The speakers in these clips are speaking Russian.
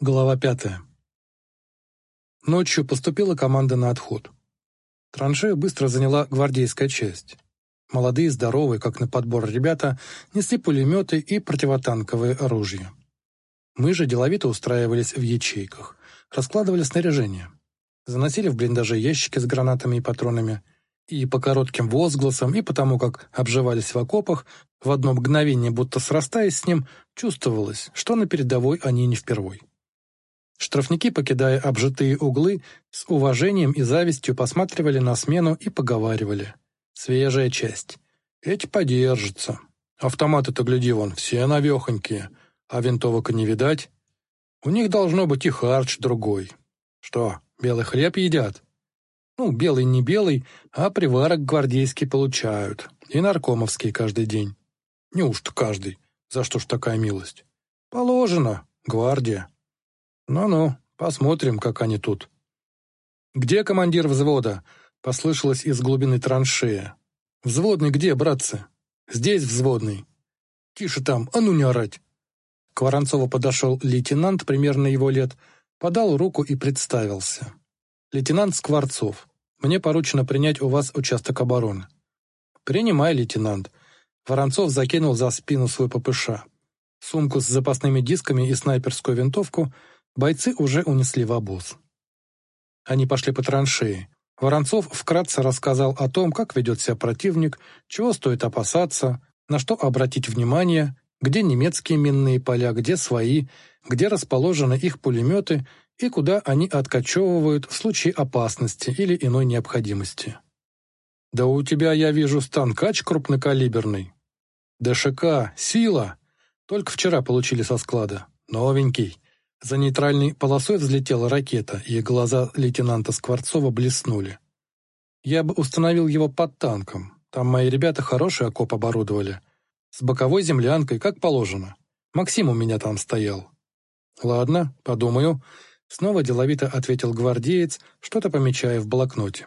Глава 5. Ночью поступила команда на отход. Траншею быстро заняла гвардейская часть. Молодые, здоровые, как на подбор ребята, несли пулеметы и противотанковые оружия. Мы же деловито устраивались в ячейках, раскладывали снаряжение, заносили в блиндажи ящики с гранатами и патронами, и по коротким возгласам, и потому как обживались в окопах, в одно мгновение, будто срастаясь с ним, чувствовалось, что на передовой они не впервой. Штрафники, покидая обжитые углы, с уважением и завистью посматривали на смену и поговаривали. Свежая часть. Эти подержатся. Автоматы-то, гляди вон, все навехонькие, а винтовок и не видать. У них должно быть и харч другой. Что, белый хлеб едят? Ну, белый не белый, а приварок гвардейский получают. И наркомовский каждый день. Неужто каждый? За что ж такая милость? Положено, гвардия. Ну-ну, посмотрим, как они тут. «Где командир взвода?» — послышалось из глубины траншеи. «Взводный где, братцы?» «Здесь взводный». «Тише там, а ну не орать!» К Воронцову подошел лейтенант, примерно его лет, подал руку и представился. «Лейтенант Скворцов, мне поручено принять у вас участок обороны». «Принимай, лейтенант». Воронцов закинул за спину свой ППШ. Сумку с запасными дисками и снайперскую винтовку бойцы уже унесли в обоз. Они пошли по траншеи. Воронцов вкратце рассказал о том, как ведет себя противник, чего стоит опасаться, на что обратить внимание, где немецкие минные поля, где свои, где расположены их пулеметы и куда они откачевывают в случае опасности или иной необходимости. «Да у тебя, я вижу, станкач крупнокалиберный». «ДШК, сила!» Только вчера получили со склада. Новенький. За нейтральной полосой взлетела ракета, и глаза лейтенанта Скворцова блеснули. Я бы установил его под танком. Там мои ребята хороший окоп оборудовали. С боковой землянкой, как положено. Максим у меня там стоял. Ладно, подумаю. Снова деловито ответил гвардеец, что-то помечая в блокноте.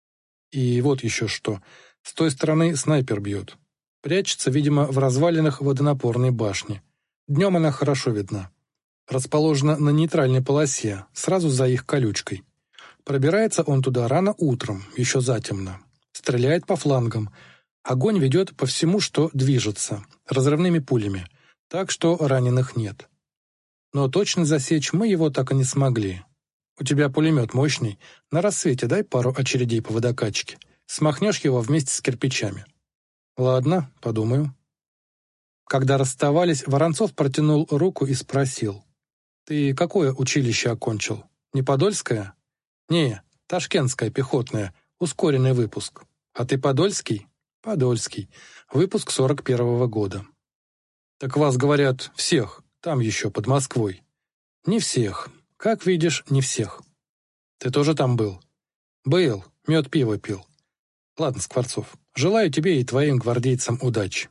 И вот еще что. С той стороны снайпер бьет. Прячется, видимо, в развалинах водонапорной башни. Днем она хорошо видна. Расположена на нейтральной полосе, сразу за их колючкой. Пробирается он туда рано утром, еще затемно. Стреляет по флангам. Огонь ведет по всему, что движется, разрывными пулями, так что раненых нет. Но точно засечь мы его так и не смогли. У тебя пулемет мощный, на рассвете дай пару очередей по водокачке. Смахнешь его вместе с кирпичами. Ладно, подумаю. Когда расставались, Воронцов протянул руку и спросил. «Ты какое училище окончил? Не Подольское?» «Не, Ташкентское пехотное, ускоренный выпуск. А ты Подольский?» «Подольский. Выпуск 41-го года». «Так вас, говорят, всех, там еще, под Москвой». «Не всех. Как видишь, не всех». «Ты тоже там был?» «Был. Мед пиво пил». «Ладно, Скворцов, желаю тебе и твоим гвардейцам удачи».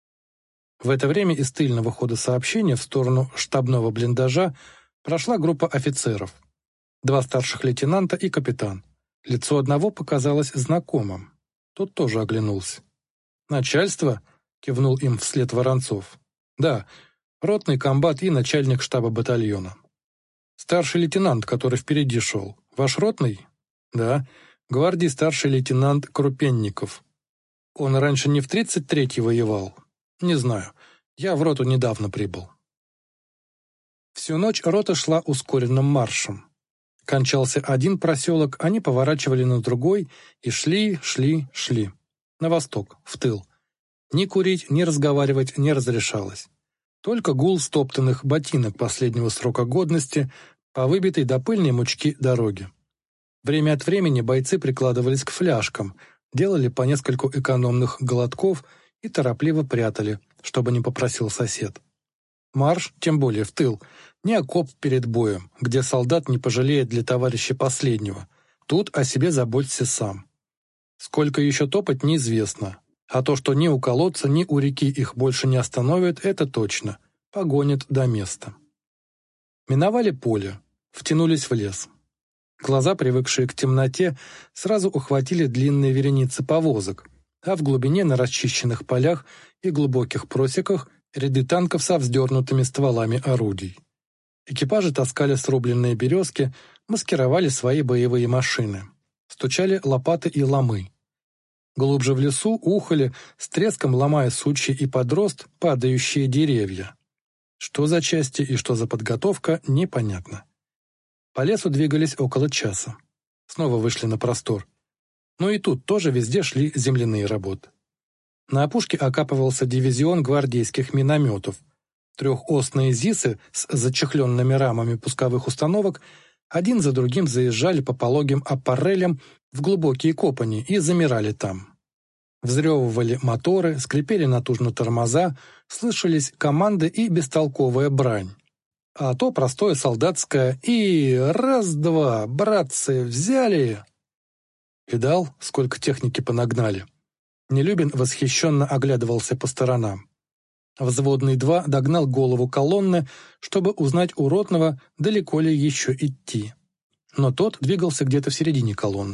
В это время из тыльного хода сообщения в сторону штабного блиндажа прошла группа офицеров. 2 старших лейтенанта и капитан. Лицо одного показалось знакомым. Тот тоже оглянулся. «Начальство?» — кивнул им вслед Воронцов. «Да, ротный комбат и начальник штаба батальона». «Старший лейтенант, который впереди шел. Ваш ротный?» «Да, гвардии старший лейтенант Крупенников. Он раньше не в 33-й воевал?» «Не знаю. Я в роту недавно прибыл». Всю ночь рота шла ускоренным маршем. Кончался один проселок, они поворачивали на другой и шли. На восток, в тыл. Ни курить, ни разговаривать не разрешалось. Только гул стоптанных ботинок последнего срока годности по выбитой до пыльной мучки дороге. Время от времени бойцы прикладывались к фляжкам, делали по нескольку экономных глотков и торопливо прятали, чтобы не попросил сосед. Марш, тем более в тыл, не окоп перед боем, где солдат не пожалеет для товарища последнего. Тут о себе заботься сам. Сколько еще топать, неизвестно. А то, что ни у колодца, ни у реки их больше не остановят, это точно. Погонят до места. Миновали поле, втянулись в лес. Глаза, привыкшие к темноте, сразу ухватили длинные вереницы повозок, а в глубине на расчищенных полях и глубоких просеках ряды танков со вздернутыми стволами орудий. Экипажи таскали срубленные березки, маскировали свои боевые машины. Стучали лопаты и ломы. Глубже в лесу ухали, с треском ломая сучья и подрост, падающие деревья. Что за части и что за подготовка, непонятно. По лесу двигались около часа. Снова вышли на простор. Но и тут тоже везде шли земляные работы. На опушке окапывался дивизион гвардейских минометов. Трехосные ЗИСы с зачехленными рамами пусковых установок один за другим заезжали по пологим аппарелям в глубокие копани и замирали там. Взрёвывали моторы, скрипели натужно тормоза, слышались команды и бестолковая брань. А то простое солдатское и раз-два, братцы, взяли. Видал, сколько техники понагнали? Нелюбин восхищенно оглядывался по сторонам. Взводный 2 догнал голову колонны, чтобы узнать у ротного, далеко ли еще идти. Но тот двигался где-то в середине колонны.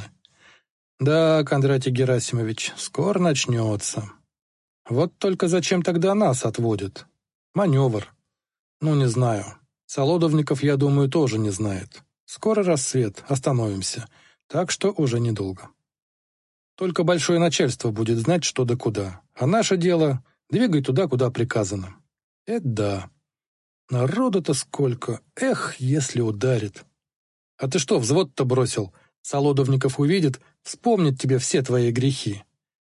«Да, Кондратий Герасимович, скоро начнется. Вот только зачем тогда нас отводят? Маневр. Ну, не знаю. Солодовников, я думаю, тоже не знает. Скоро рассвет, остановимся. Так что уже недолго. Только большое начальство будет знать, что да куда. А наше дело — двигай туда, куда приказано. Это да. Народу-то сколько. Эх, если ударит. А ты что, взвод-то бросил? Солодовников увидит, вспомнит тебе все твои грехи.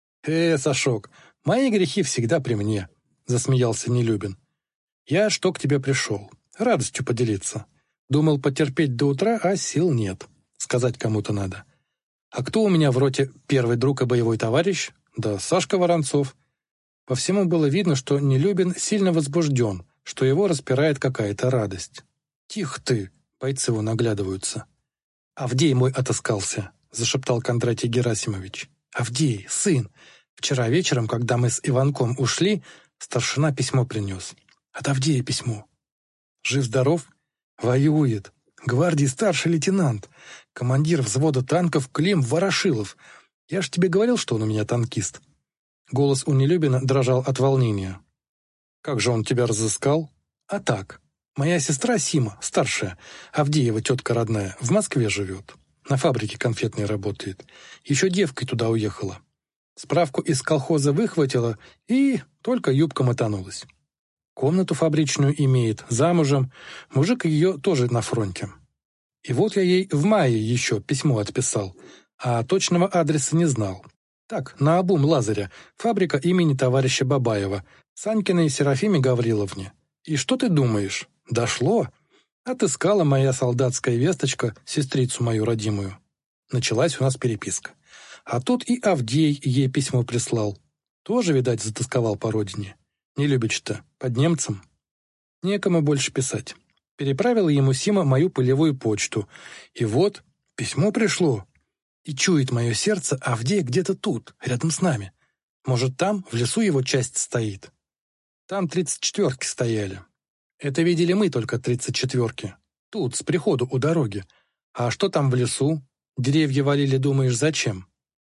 Сашок, мои грехи всегда при мне, засмеялся Нелюбин. Я что к тебе пришел? Радостью поделиться. Думал потерпеть до утра, а сил нет. Сказать кому-то надо. А кто у меня в роте первый друг и боевой товарищ? Да Сашка Воронцов. По всему было видно, что Нелюбин сильно возбужден, что его распирает какая-то радость. «Тихо ты!» — бойцы его наглядываются. «Авдей мой отыскался!» — зашептал Кондратий Герасимович. «Авдей, сын! Вчера вечером, когда мы с Иванком ушли, старшина письмо принес. От Авдея письмо. Жив-здоров? Воюет. Гвардии старший лейтенант. Командир взвода танков Клим Ворошилов. Я ж тебе говорил, что он у меня танкист». Голос у Нелюбина дрожал от волнения. «Как же он тебя разыскал?» «А так. Моя сестра Сима, старшая, Авдеева тетка родная, в Москве живет. На фабрике конфетной работает. Еще девкой туда уехала. Справку из колхоза выхватила, и только юбка мотанулась. Комнату фабричную имеет, замужем, мужик ее тоже на фронте. И вот я ей в мае еще письмо отписал, а точного адреса не знал. Так, наобум Лазаря, фабрика имени товарища Бабаева, Санькиной Серафиме Гавриловне. И что ты думаешь? Дошло? Отыскала моя солдатская весточка сестрицу мою родимую. Началась у нас переписка. А тут и Авдей ей письмо прислал. Тоже, видать, затасковал по родине. Не любит-то, под немцем. Некому больше писать. Переправила ему Сима мою полевую почту. И вот, письмо пришло. И чует мое сердце, Авдей где-то тут, рядом с нами. Может, там, в лесу его часть стоит. Там 34-ки стояли. Это видели мы только 34-ки. Тут, с приходу у дороги. А что там в лесу? Деревья валили, думаешь, зачем?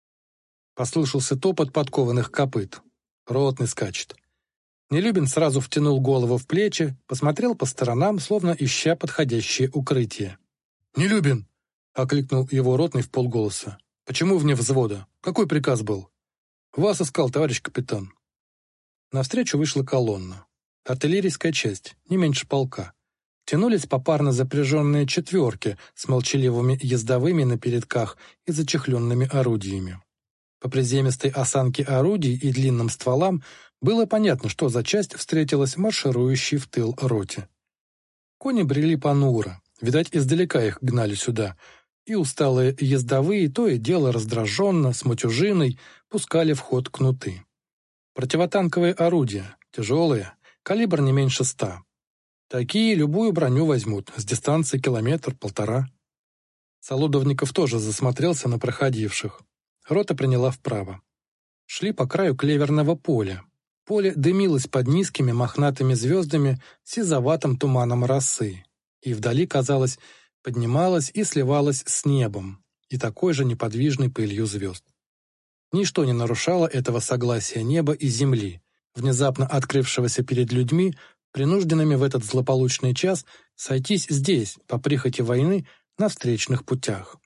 Послышался топот подкованных копыт. Ротный скачет. Нелюбин сразу втянул голову в плечи, посмотрел по сторонам, словно ища подходящее укрытие. «Нелюбин!» — окликнул его ротный вполголоса. «Почему вне взвода? Какой приказ был?» «Вас искал, товарищ капитан». Навстречу вышла колонна. Артиллерийская часть, не меньше полка. Тянулись попарно запряженные четверки с молчаливыми ездовыми на передках и зачехленными орудиями. По приземистой осанке орудий и длинным стволам было понятно, что за часть встретилась марширующей в тыл роте. Кони брели понуро, видать, издалека их гнали сюда, и усталые ездовые то и дело раздраженно, с матюжиной, пускали в ход кнуты. Противотанковые орудия, тяжелые, калибр не меньше 100. Такие любую броню возьмут, с дистанции километр-полтора. Солодовников тоже засмотрелся на проходивших. Рота приняла вправо. Шли по краю клеверного поля. Поле дымилось под низкими мохнатыми звездами сизоватым туманом росы. И вдали, казалось, поднималась и сливалась с небом, и такой же неподвижной пылью звезд. Ничто не нарушало этого согласия неба и земли, внезапно открывшегося перед людьми, принужденными в этот злополучный час сойтись здесь, по прихоти войны, на встречных путях.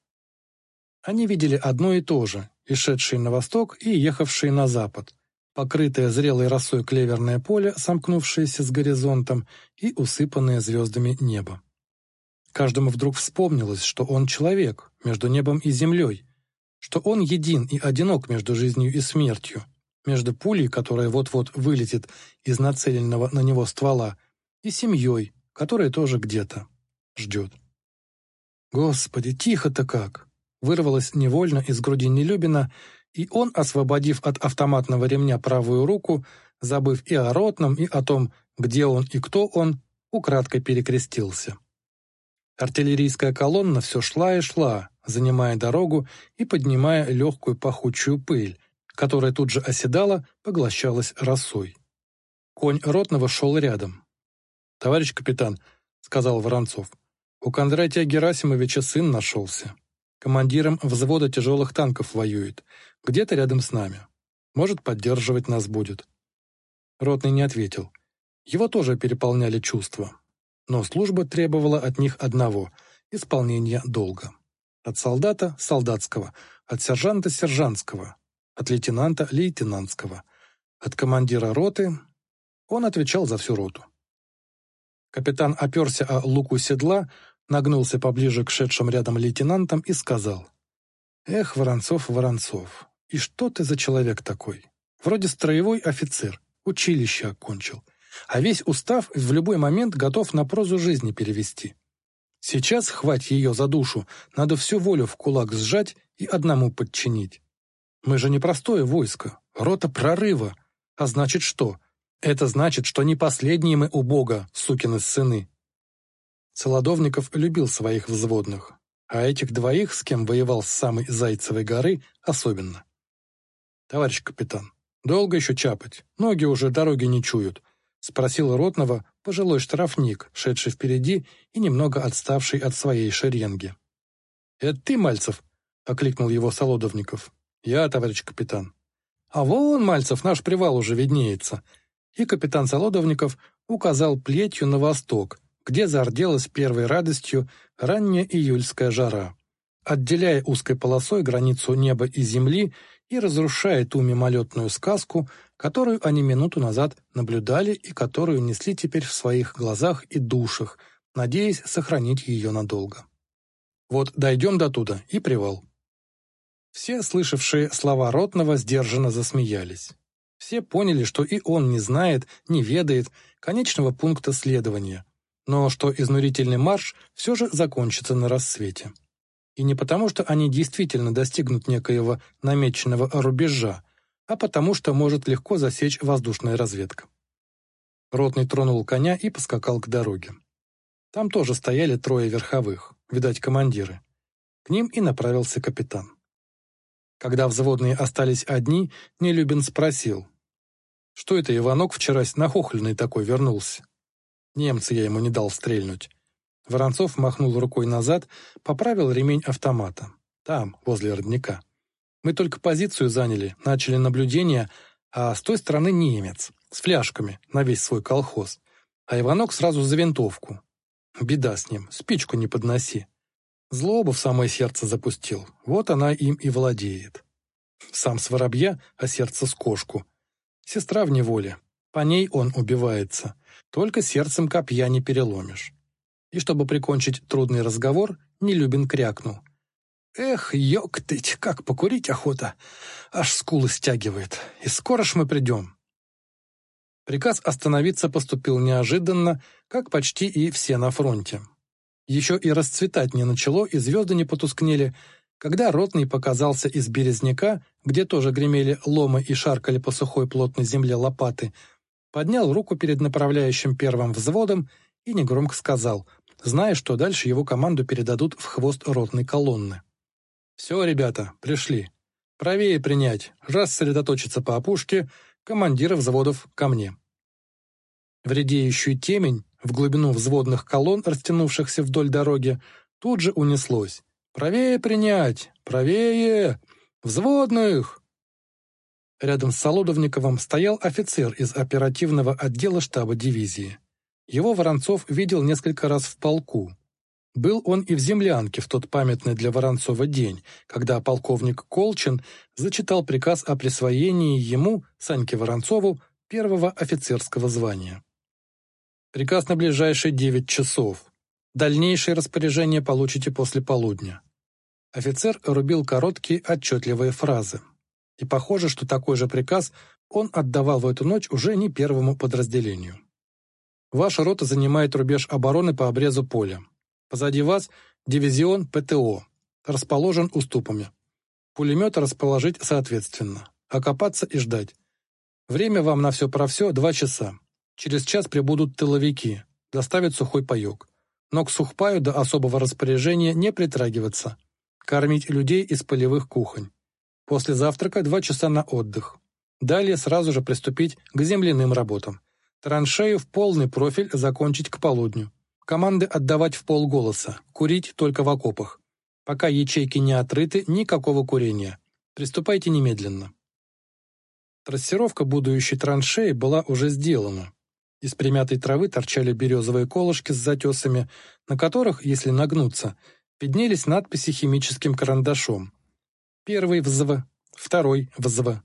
Они видели одно и то же, и шедшие на восток, и ехавшие на запад, покрытое зрелой росой клеверное поле, сомкнувшееся с горизонтом, и усыпанное звездами небо. Каждому вдруг вспомнилось, что он человек между небом и землей, что он един и одинок между жизнью и смертью, между пулей, которая вот-вот вылетит из нацеленного на него ствола, и семьей, которая тоже где-то ждет. «Господи, тихо-то как!» вырвалось невольно из груди Нелюбина, и он, освободив от автоматного ремня правую руку, забыв и о ротном, и о том, где он и кто он, украдкой перекрестился. Артиллерийская колонна все шла и шла, занимая дорогу и поднимая легкую пахучую пыль, которая тут же оседала, поглощалась росой. Конь ротного шел рядом. «Товарищ капитан», — сказал Воронцов, — «у Кондратия Герасимовича сын нашелся. Командиром взвода тяжелых танков воюет, где-то рядом с нами. Может, поддерживать нас будет». Ротный не ответил. Его тоже переполняли чувства. Но служба требовала от них одного — исполнения долга. От солдата — солдатского, от сержанта — сержантского, от лейтенанта — лейтенантского, от командира роты — он отвечал за всю роту. Капитан оперся о луку седла, нагнулся поближе к шедшим рядом лейтенантам и сказал: «Эх, Воронцов, Воронцов, и что ты за человек такой? Вроде строевой офицер, училище окончил, а весь устав в любой момент готов на прозу жизни перевести. Сейчас, хвать ее за душу, надо всю волю в кулак сжать и одному подчинить. Мы же не простое войско, рота прорыва. А значит что? Это значит, что не последние мы у Бога, сукины сыны». Солодовников любил своих взводных, а этих двоих, с кем воевал с самой Зайцевой горы, особенно. «Товарищ капитан, долго еще чапать? Ноги уже дороги не чуют», — спросил ротного пожилой штрафник, шедший впереди и немного отставший от своей шеренги. «Это ты, Мальцев?» — окликнул его Солодовников. «Я, товарищ капитан». «А вон, Мальцев, наш привал уже виднеется». И капитан Солодовников указал плетью на восток, где зарделась первой радостью ранняя июльская жара, отделяя узкой полосой границу неба и земли и разрушая ту мимолетную сказку, которую они минуту назад наблюдали и которую несли теперь в своих глазах и душах, надеясь сохранить ее надолго. Вот дойдем до туда и привал. Все, слышавшие слова ротного, сдержанно засмеялись. Все поняли, что и он не знает, не ведает конечного пункта следования, но что изнурительный марш все же закончится на рассвете. И не потому, что они действительно достигнут некоего намеченного рубежа, а потому, что может легко засечь воздушная разведка. Ротный тронул коня и поскакал к дороге. Там тоже стояли трое верховых, видать, командиры. К ним и направился капитан. Когда взводные остались одни, Нелюбин спросил: «Что это Иванок вчера нахохленный такой вернулся? Немца я ему не дал стрельнуть». Воронцов махнул рукой назад, поправил ремень автомата. Там, возле родника. «Мы только позицию заняли, начали наблюдение, а с той стороны немец, с фляжками на весь свой колхоз. А Иванок сразу за винтовку. Беда с ним, спичку не подноси. Злобу в самое сердце запустил, вот она им и владеет. Сам с воробья, а сердце с кошку. Сестра в неволе, по ней он убивается, только сердцем копья не переломишь». И чтобы прикончить трудный разговор, Нелюбин крякнул: «Эх, ёктыть, как покурить охота! Аж скулы стягивает. И скоро ж мы придем». Приказ остановиться поступил неожиданно, как почти и все на фронте. Еще и расцветать не начало, и звезды не потускнели, когда ротный показался из березняка, где тоже гремели ломы и шаркали по сухой плотной земле лопаты, поднял руку перед направляющим первым взводом и негромко сказал, зная, что дальше его команду передадут в хвост ротной колонны: «Все, ребята, пришли. Правее принять, рассредоточиться по опушке, командиры взводов ко мне». В редеющую темень, в глубину взводных колонн, растянувшихся вдоль дороги, тут же унеслось: «Правее принять! Правее! Взводных!» Рядом с Солодовниковым стоял офицер из оперативного отдела штаба дивизии. Его Воронцов видел несколько раз в полку. Был он и в землянке в тот памятный для Воронцова день, когда полковник Колчин зачитал приказ о присвоении ему, Саньке Воронцову, первого офицерского звания. Приказ на ближайшие 9 часов. Дальнейшие распоряжения получите после полудня. Офицер рубил короткие, отчетливые фразы. И похоже, что такой же приказ он отдавал в эту ночь уже не первому подразделению. Ваша рота занимает рубеж обороны по обрезу поля. Позади вас дивизион ПТО. Расположен уступами. Пулеметы расположить соответственно. Окопаться и ждать. Время вам на все про все 2 часа. Через час прибудут тыловики. Доставят сухой паек. Но к сухпаю до особого распоряжения не притрагиваться. Кормить людей из полевых кухонь. После завтрака 2 часа на отдых. Далее сразу же приступить к земляным работам. Траншею в полный профиль закончить к полудню. Команды отдавать в полголоса, курить только в окопах. Пока ячейки не отрыты, никакого курения. Приступайте немедленно. Трассировка будущей траншеи была уже сделана. Из примятой травы торчали березовые колышки с затесами, на которых, если нагнуться, виднелись надписи химическим карандашом. Первый ВЗВ, второй ВЗВ.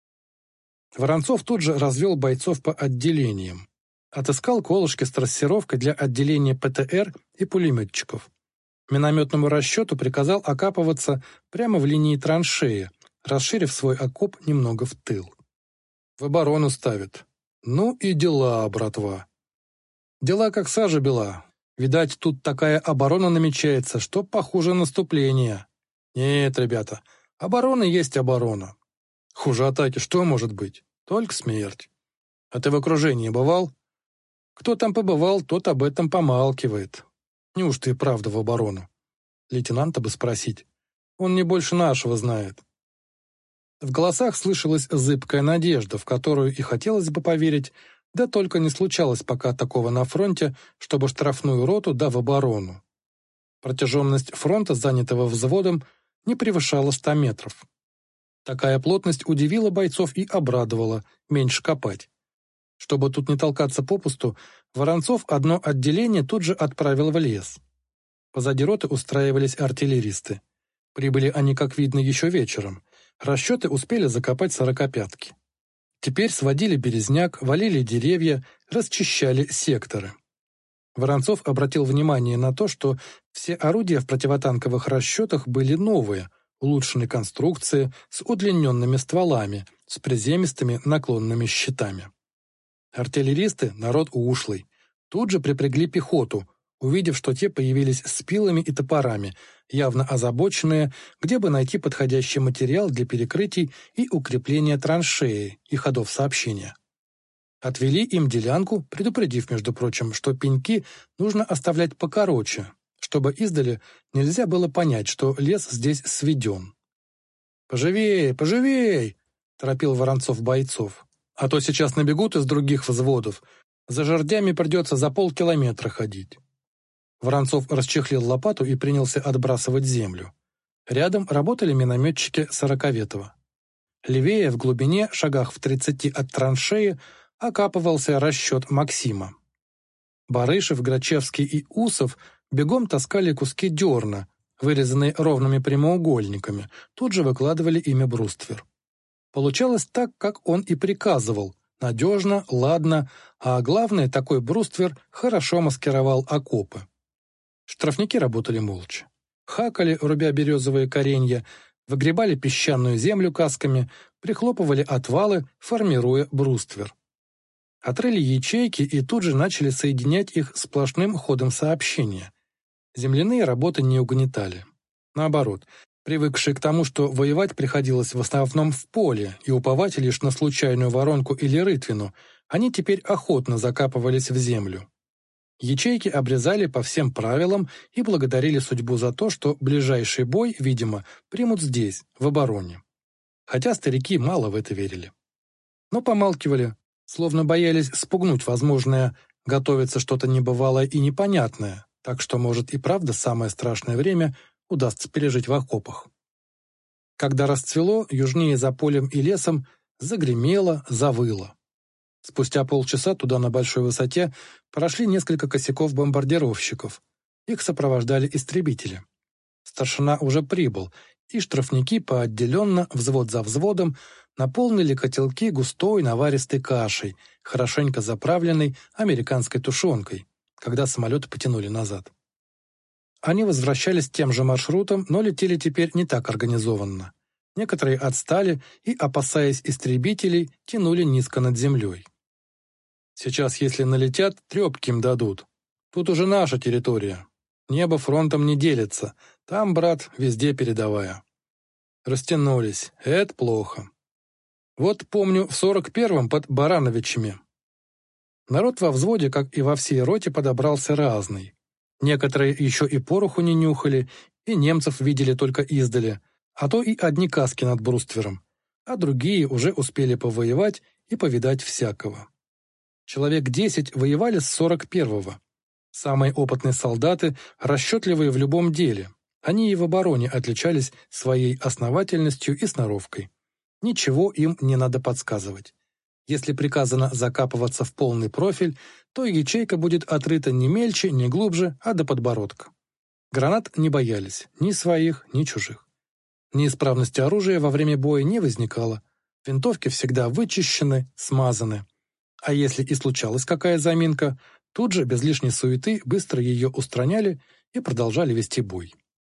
Воронцов тут же развел бойцов по отделениям. Отыскал колышки с трассировкой для отделения ПТР и пулеметчиков. Минометному расчету приказал окапываться прямо в линии траншеи, расширив свой окоп немного в тыл. В оборону ставит. Ну и дела, братва. Дела как сажа бела. Видать, тут такая оборона намечается, что похуже наступления. Нет, ребята, оборона есть оборона. Хуже атаки что может быть? Только смерть. А ты в окружении бывал? Кто там побывал, тот об этом помалкивает. Неужто и правда в оборону? Лейтенанта бы спросить. Он не больше нашего знает. В голосах слышалась зыбкая надежда, в которую и хотелось бы поверить, да только не случалось пока такого на фронте, чтобы штрафную роту да в оборону. Протяженность фронта, занятого взводом, не превышала 100 метров. Такая плотность удивила бойцов и обрадовала, меньше копать. Чтобы тут не толкаться попусту, Воронцов одно отделение тут же отправил в лес. Позади роты устраивались артиллеристы. Прибыли они, как видно, еще вечером. Расчеты успели закопать 45-ки. Теперь сводили березняк, валили деревья, расчищали секторы. Воронцов обратил внимание на то, что все орудия в противотанковых расчетах были новые, улучшенной конструкции, с удлиненными стволами, с приземистыми наклонными щитами. Артиллеристы — народ ушлый. Тут же припрягли пехоту, увидев, что те появились с пилами и топорами, явно озабоченные, где бы найти подходящий материал для перекрытий и укрепления траншеи и ходов сообщения. Отвели им делянку, предупредив, между прочим, что пеньки нужно оставлять покороче, чтобы издали нельзя было понять, что лес здесь сведен. «Поживей, поживей!» — торопил Воронцов бойцов. «А то сейчас набегут из других взводов. За жердями придется за полкилометра ходить». Воронцов расчехлил лопату и принялся отбрасывать землю. Рядом работали минометчики 40-ветого. Левее, в глубине, шагах в 30 от траншеи, окапывался расчет Максима. Барышев, Грачевский и Усов бегом таскали куски дерна, вырезанные ровными прямоугольниками, тут же выкладывали ими бруствер. Получалось так, как он и приказывал, надежно, ладно, а главное, такой бруствер хорошо маскировал окопы. Штрафники работали молча. Хакали, рубя березовые коренья, выгребали песчаную землю касками, прихлопывали отвалы, формируя бруствер. Отрыли ячейки и тут же начали соединять их сплошным ходом сообщения. Земляные работы не угнетали. Наоборот, привыкшие к тому, что воевать приходилось в основном в поле и уповать лишь на случайную воронку или рытвину, они теперь охотно закапывались в землю. Ячейки обрезали по всем правилам и благодарили судьбу за то, что ближайший бой, видимо, примут здесь, в обороне. Хотя старики мало в это верили. Но помалкивали, словно боялись спугнуть возможное, готовится что-то небывалое и непонятное, так что, может, и правда самое страшное время удастся пережить в окопах. Когда расцвело, южнее за полем и лесом загремело, завыло. Спустя полчаса туда на большой высоте прошли несколько косяков бомбардировщиков. Их сопровождали истребители. Старшина уже прибыл, и штрафники поотделенно, взвод за взводом, наполнили котелки густой наваристой кашей, хорошенько заправленной американской тушенкой, когда самолеты потянули назад. Они возвращались тем же маршрутом, но летели теперь не так организованно. Некоторые отстали и, опасаясь истребителей, тянули низко над землей. Сейчас, если налетят, трепки им дадут. Тут уже наша территория. Небо фронтом не делится. Там, брат, везде передовая. Растянулись. Это плохо. Вот помню, в 41-м под Барановичами. Народ во взводе, как и во всей роте, подобрался разный. Некоторые еще и пороху не нюхали, и немцев видели только издали, а то и одни каски над бруствером, а другие уже успели повоевать и повидать всякого. Человек 10 воевали с 41-го. Самые опытные солдаты, расчетливые в любом деле. Они и в обороне отличались своей основательностью и сноровкой. Ничего им не надо подсказывать. Если приказано закапываться в полный профиль, то ячейка будет отрыта не мельче, не глубже, а до подбородка. Гранат не боялись, ни своих, ни чужих. Неисправности оружия во время боя не возникало. Винтовки всегда вычищены, смазаны. А если и случалась какая заминка, тут же, без лишней суеты, быстро ее устраняли и продолжали вести бой.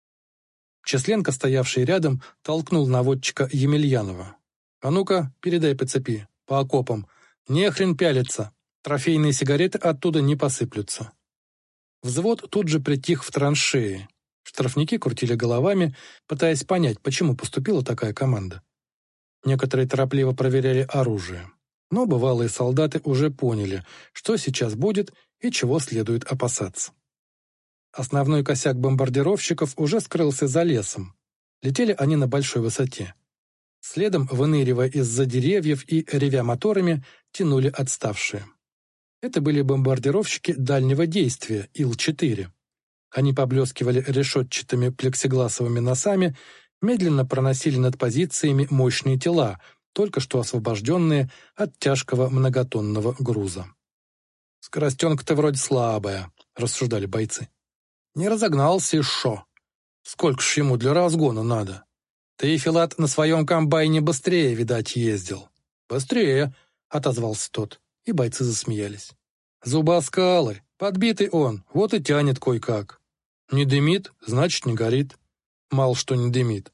Численко, стоявший рядом, толкнул наводчика Емельянова. «А ну-ка, передай по цепи, по окопам. Не хрен пялиться. Трофейные сигареты оттуда не посыплются». Взвод тут же притих в траншеи. Штрафники крутили головами, пытаясь понять, почему поступила такая команда. Некоторые торопливо проверяли оружие. Но бывалые солдаты уже поняли, что сейчас будет и чего следует опасаться. Основной косяк бомбардировщиков уже скрылся за лесом. Летели они на большой высоте. Следом, выныривая из-за деревьев и ревя моторами, тянули отставшие. Это были бомбардировщики дальнего действия Ил-4. Они поблескивали решетчатыми плексигласовыми носами, медленно проносили над позициями мощные тела, только что освобожденные от тяжкого многотонного груза. «Скоростенка-то вроде слабая», — рассуждали бойцы. «Не разогнался и шо? Сколько ж ему для разгона надо? Ты, Филат, на своем комбайне быстрее, видать, ездил». «Быстрее», — отозвался тот, и бойцы засмеялись. «Зубоскалы, подбитый он, вот и тянет кой-как. Не дымит, значит, не горит. Мало что не дымит».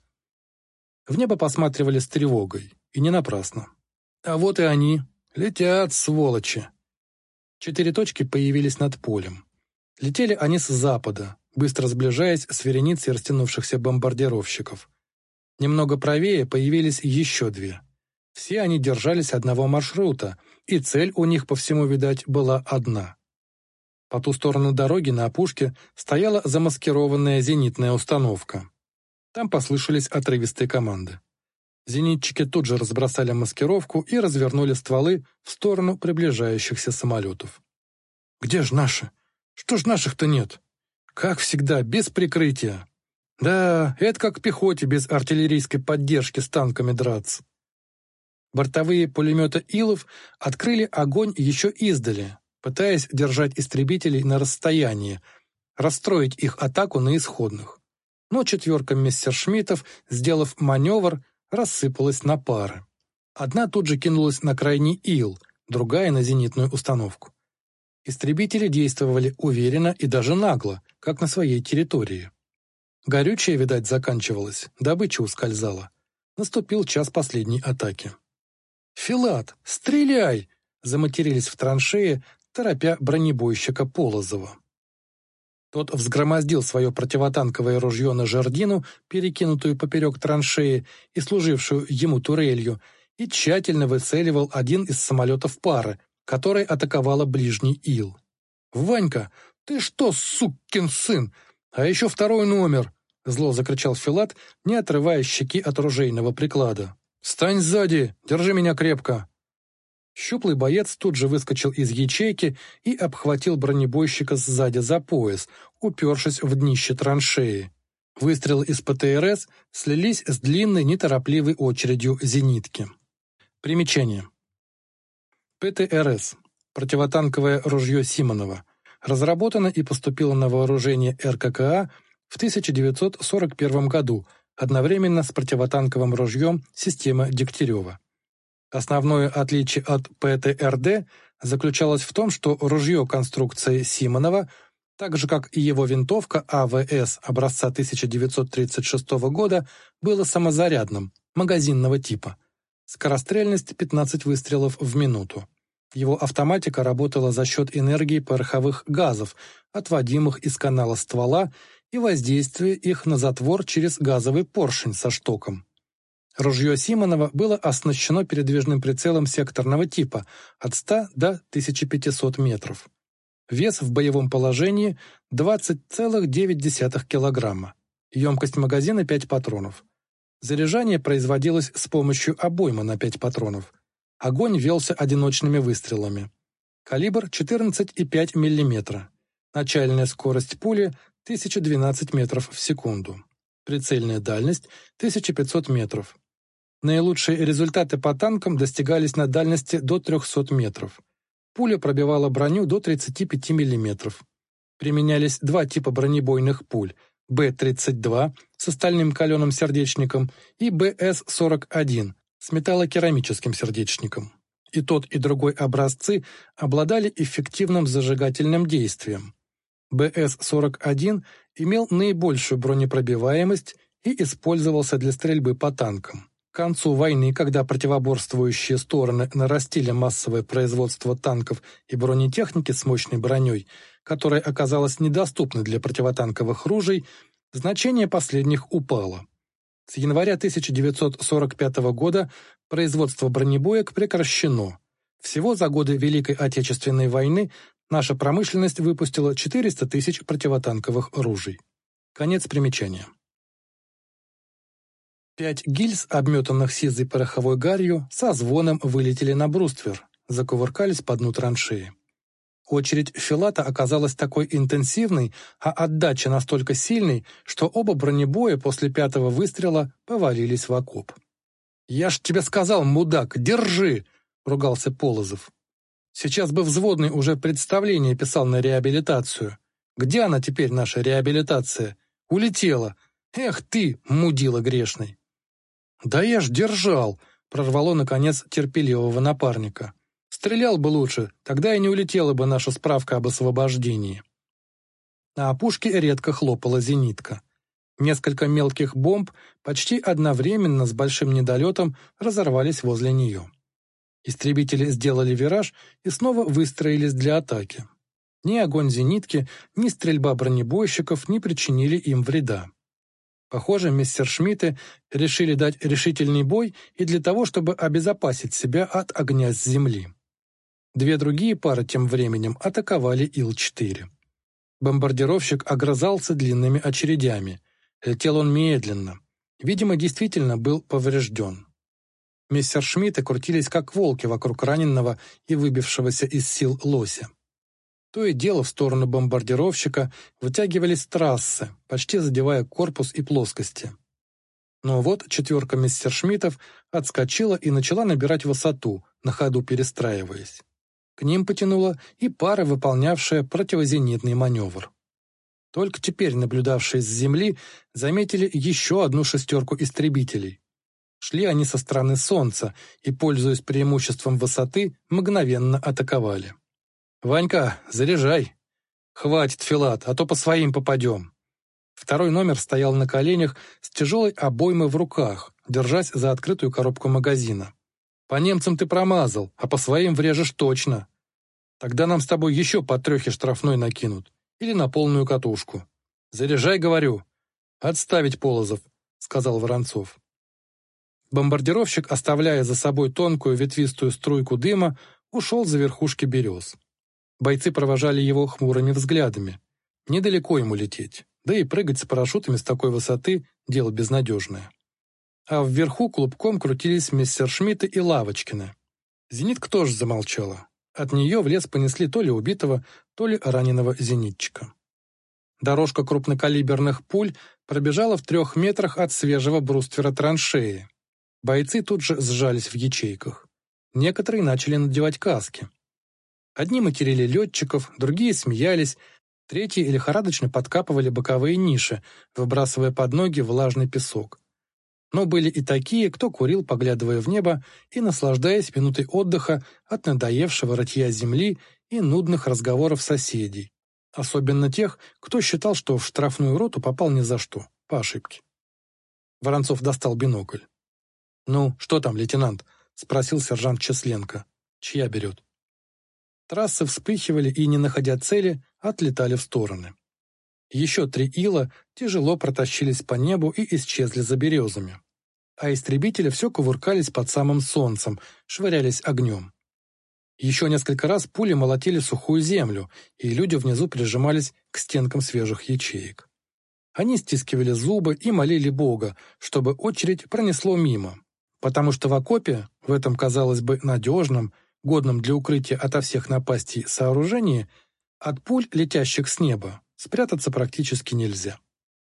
В небо посматривали с тревогой, и не напрасно. А вот и они. Летят, сволочи. 4 точки появились над полем. Летели они с запада, быстро сближаясь с вереницей растянувшихся бомбардировщиков. Немного правее появились еще 2. Все они держались одного маршрута, и цель у них, по всему видать, была одна. По ту сторону дороги на опушке стояла замаскированная зенитная установка. Там послышались отрывистые команды. Зенитчики тут же разбросали маскировку и развернули стволы в сторону приближающихся самолетов. «Где ж наши? Что ж наших-то нет? Как всегда, без прикрытия. Да, это как пехоте без артиллерийской поддержки с танками драться». Бортовые пулеметы Илов открыли огонь еще издали, пытаясь держать истребителей на расстоянии, расстроить их атаку на исходных. Но 4 мессершмиттов, сделав маневр, рассыпалась на пары. Одна тут же кинулась на крайний Ил, другая на зенитную установку. Истребители действовали уверенно и даже нагло, как на своей территории. Горючее, видать, заканчивалось, добыча ускользала. Наступил час последней атаки. «Филат, стреляй!» — заматерились в траншее, торопя бронебойщика Полозова. Тот взгромоздил свое противотанковое ружье на жердину, перекинутую поперек траншеи и служившую ему турелью, и тщательно выцеливал один из самолетов пары, которая атаковала ближний Ил. «Ванька, ты что, сукин сын? А еще 2 номер!» — зло закричал Филат, не отрывая щеки от ружейного приклада. «Стань сзади! Держи меня крепко!» Щуплый боец тут же выскочил из ячейки и обхватил бронебойщика сзади за пояс, упершись в днище траншеи. Выстрелы из ПТРС слились с длинной неторопливой очередью зенитки. Примечание. ПТРС – противотанковое ружье Симонова, разработано и поступило на вооружение РККА в 1941 году одновременно с противотанковым ружьем системы Дегтярева. Основное отличие от ПТРД заключалось в том, что ружье конструкции Симонова, так же как и его винтовка АВС образца 1936 года, было самозарядным, магазинного типа. Скорострельность 15 выстрелов в минуту. Его автоматика работала за счет энергии пороховых газов, отводимых из канала ствола, и воздействия их на затвор через газовый поршень со штоком. Ружье Симонова было оснащено передвижным прицелом секторного типа от 100 до 1500 метров. Вес в боевом положении 20,9 килограмма. Емкость магазина 5 патронов. Заряжание производилось с помощью обоймы на 5 патронов. Огонь велся одиночными выстрелами. Калибр 14,5 мм. Начальная скорость пули 1012 метров в секунду. Прицельная дальность 1500 метров. Наилучшие результаты по танкам достигались на дальности до 300 метров. Пуля пробивала броню до 35 мм. Применялись два типа бронебойных пуль – Б-32 с стальным каленым сердечником и БС-41 с металлокерамическим сердечником. И тот, и другой образцы обладали эффективным зажигательным действием. БС-41 имел наибольшую бронепробиваемость и использовался для стрельбы по танкам. К концу войны, когда противоборствующие стороны нарастили массовое производство танков и бронетехники с мощной броней, которая оказалась недоступной для противотанковых ружей, значение последних упало. С января 1945 года производство бронебоек прекращено. Всего за годы Великой Отечественной войны наша промышленность выпустила 400 тысяч противотанковых ружей. Конец примечания. 5 гильз, обметанных сизой пороховой гарью, со звоном вылетели на бруствер, закувыркались по дну траншеи. Очередь Филата оказалась такой интенсивной, а отдача настолько сильной, что оба бронебоя после 5-го выстрела повалились в окоп. «Я ж тебе сказал, мудак, держи!» — ругался Полозов. «Сейчас бы взводный уже представление писал на реабилитацию. Где она теперь, наша реабилитация? Улетела. Эх ты, мудила грешный!» «Да я ж держал!» — прорвало, наконец, терпеливого напарника. «Стрелял бы лучше, тогда и не улетела бы наша справка об освобождении». На опушке редко хлопала зенитка. Несколько мелких бомб почти одновременно с большим недолетом разорвались возле нее. Истребители сделали вираж и снова выстроились для атаки. Ни огонь зенитки, ни стрельба бронебойщиков не причинили им вреда. Похоже, мессершмитты решили дать решительный бой и для того, чтобы обезопасить себя от огня с земли. Две другие пары тем временем атаковали Ил-4. Бомбардировщик огрызался длинными очередями. Летел он медленно. Видимо, действительно был поврежден. Мессершмитты крутились как волки вокруг раненого и выбившегося из сил лося. То и дело в сторону бомбардировщика вытягивались трассы, почти задевая корпус и плоскости. Но вот четверка мессершмиттов отскочила и начала набирать высоту, на ходу перестраиваясь. К ним потянула и пара, выполнявшая противозенитный маневр. Только теперь наблюдавшие с земли заметили еще одну шестерку истребителей. Шли они со стороны Солнца и, пользуясь преимуществом высоты, мгновенно атаковали. «Ванька, заряжай!» «Хватит, Филат, а то по своим попадем!» Второй номер стоял на коленях с тяжелой обоймой в руках, держась за открытую коробку магазина. «По немцам ты промазал, а по своим врежешь точно. Тогда нам с тобой еще по 3 штрафной накинут. Или на полную катушку. Заряжай, говорю!» «Отставить, Полозов!» — сказал Воронцов. Бомбардировщик, оставляя за собой тонкую ветвистую струйку дыма, ушел за верхушки берез. Бойцы провожали его хмурыми взглядами. Недалеко ему лететь, да и прыгать с парашютами с такой высоты – дело безнадежное. А вверху клубком крутились мессершмитты и Лавочкины. Зенитка тоже замолчала. От нее в лес понесли то ли убитого, то ли раненого зенитчика. Дорожка крупнокалиберных пуль пробежала в 3 метрах от свежего бруствера траншеи. Бойцы тут же сжались в ячейках. Некоторые начали надевать каски. Одни материли летчиков, другие смеялись, третьи лихорадочно подкапывали боковые ниши, выбрасывая под ноги влажный песок. Но были и такие, кто курил, поглядывая в небо и наслаждаясь минутой отдыха от надоевшего рытья земли и нудных разговоров соседей. Особенно тех, кто считал, что в штрафную роту попал ни за что, по ошибке. Воронцов достал бинокль. «Ну, что там, лейтенант?» — спросил сержант Чесленко. «Чья берет?» Трассы вспыхивали и, не находя цели, отлетали в стороны. Еще 3 ила тяжело протащились по небу и исчезли за березами. А истребители все кувыркались под самым солнцем, швырялись огнем. Еще несколько раз пули молотили сухую землю, и люди внизу прижимались к стенкам свежих ячеек. Они стискивали зубы и молили Бога, чтобы очередь пронесло мимо, потому что в окопе, в этом, казалось бы, надежном, годном для укрытия ото всех напастей сооружении, от пуль, летящих с неба, спрятаться практически нельзя.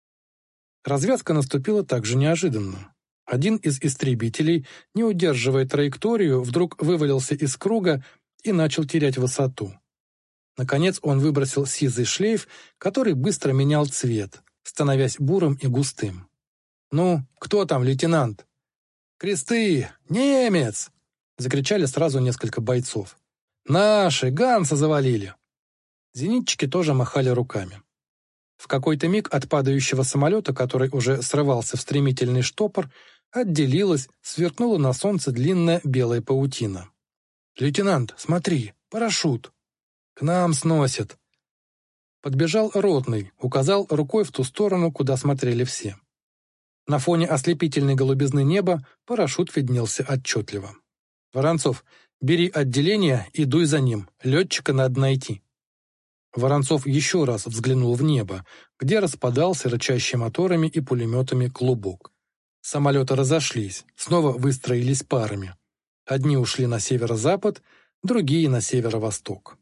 Развязка наступила также неожиданно. Один из истребителей, не удерживая траекторию, вдруг вывалился из круга и начал терять высоту. Наконец он выбросил сизый шлейф, который быстро менял цвет, становясь бурым и густым. «Ну, кто там, лейтенант?» «Кресты! Немец!» — закричали сразу несколько бойцов. «Наши! Ганса завалили!» Зенитчики тоже махали руками. В какой-то миг от падающего самолета, который уже срывался в стремительный штопор, отделилась, сверкнула на солнце длинная белая паутина. «Лейтенант, смотри, парашют!» «К нам сносит!» Подбежал ротный, указал рукой в ту сторону, куда смотрели все. На фоне ослепительной голубизны неба парашют виднелся отчетливо. «Воронцов, бери отделение и дуй за ним, летчика надо найти». Воронцов еще раз взглянул в небо, где распадался рычащими моторами и пулеметами клубок. Самолеты разошлись, снова выстроились парами. Одни ушли на северо-запад, другие на северо-восток.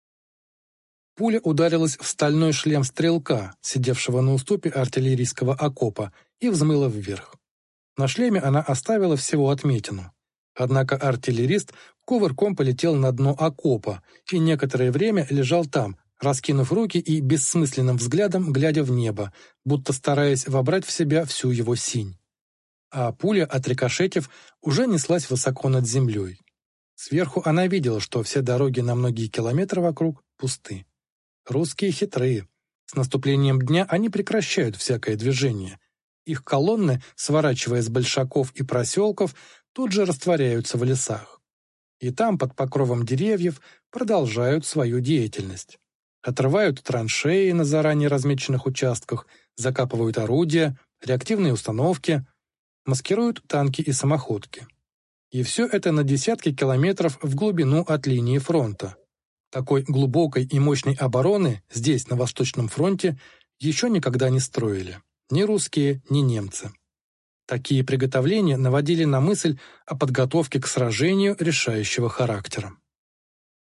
Пуля ударилась в стальной шлем стрелка, сидевшего на уступе артиллерийского окопа, и взмыла вверх. На шлеме она оставила всего отметину. Однако артиллерист кувырком полетел на дно окопа и некоторое время лежал там, раскинув руки и бессмысленным взглядом глядя в небо, будто стараясь вобрать в себя всю его синь. А пуля, отрикошетив, уже неслась высоко над землей. Сверху она видела, что все дороги на многие километры вокруг пусты. Русские хитрые. С наступлением дня они прекращают всякое движение. Их колонны, сворачивая с большаков и проселков, тут же растворяются в лесах. И там, под покровом деревьев, продолжают свою деятельность. Отрывают траншеи на заранее размеченных участках, закапывают орудия, реактивные установки, маскируют танки и самоходки. И все это на десятки километров в глубину от линии фронта. Такой глубокой и мощной обороны здесь, на Восточном фронте, еще никогда не строили. Ни русские, ни немцы. Такие приготовления наводили на мысль о подготовке к сражению решающего характера.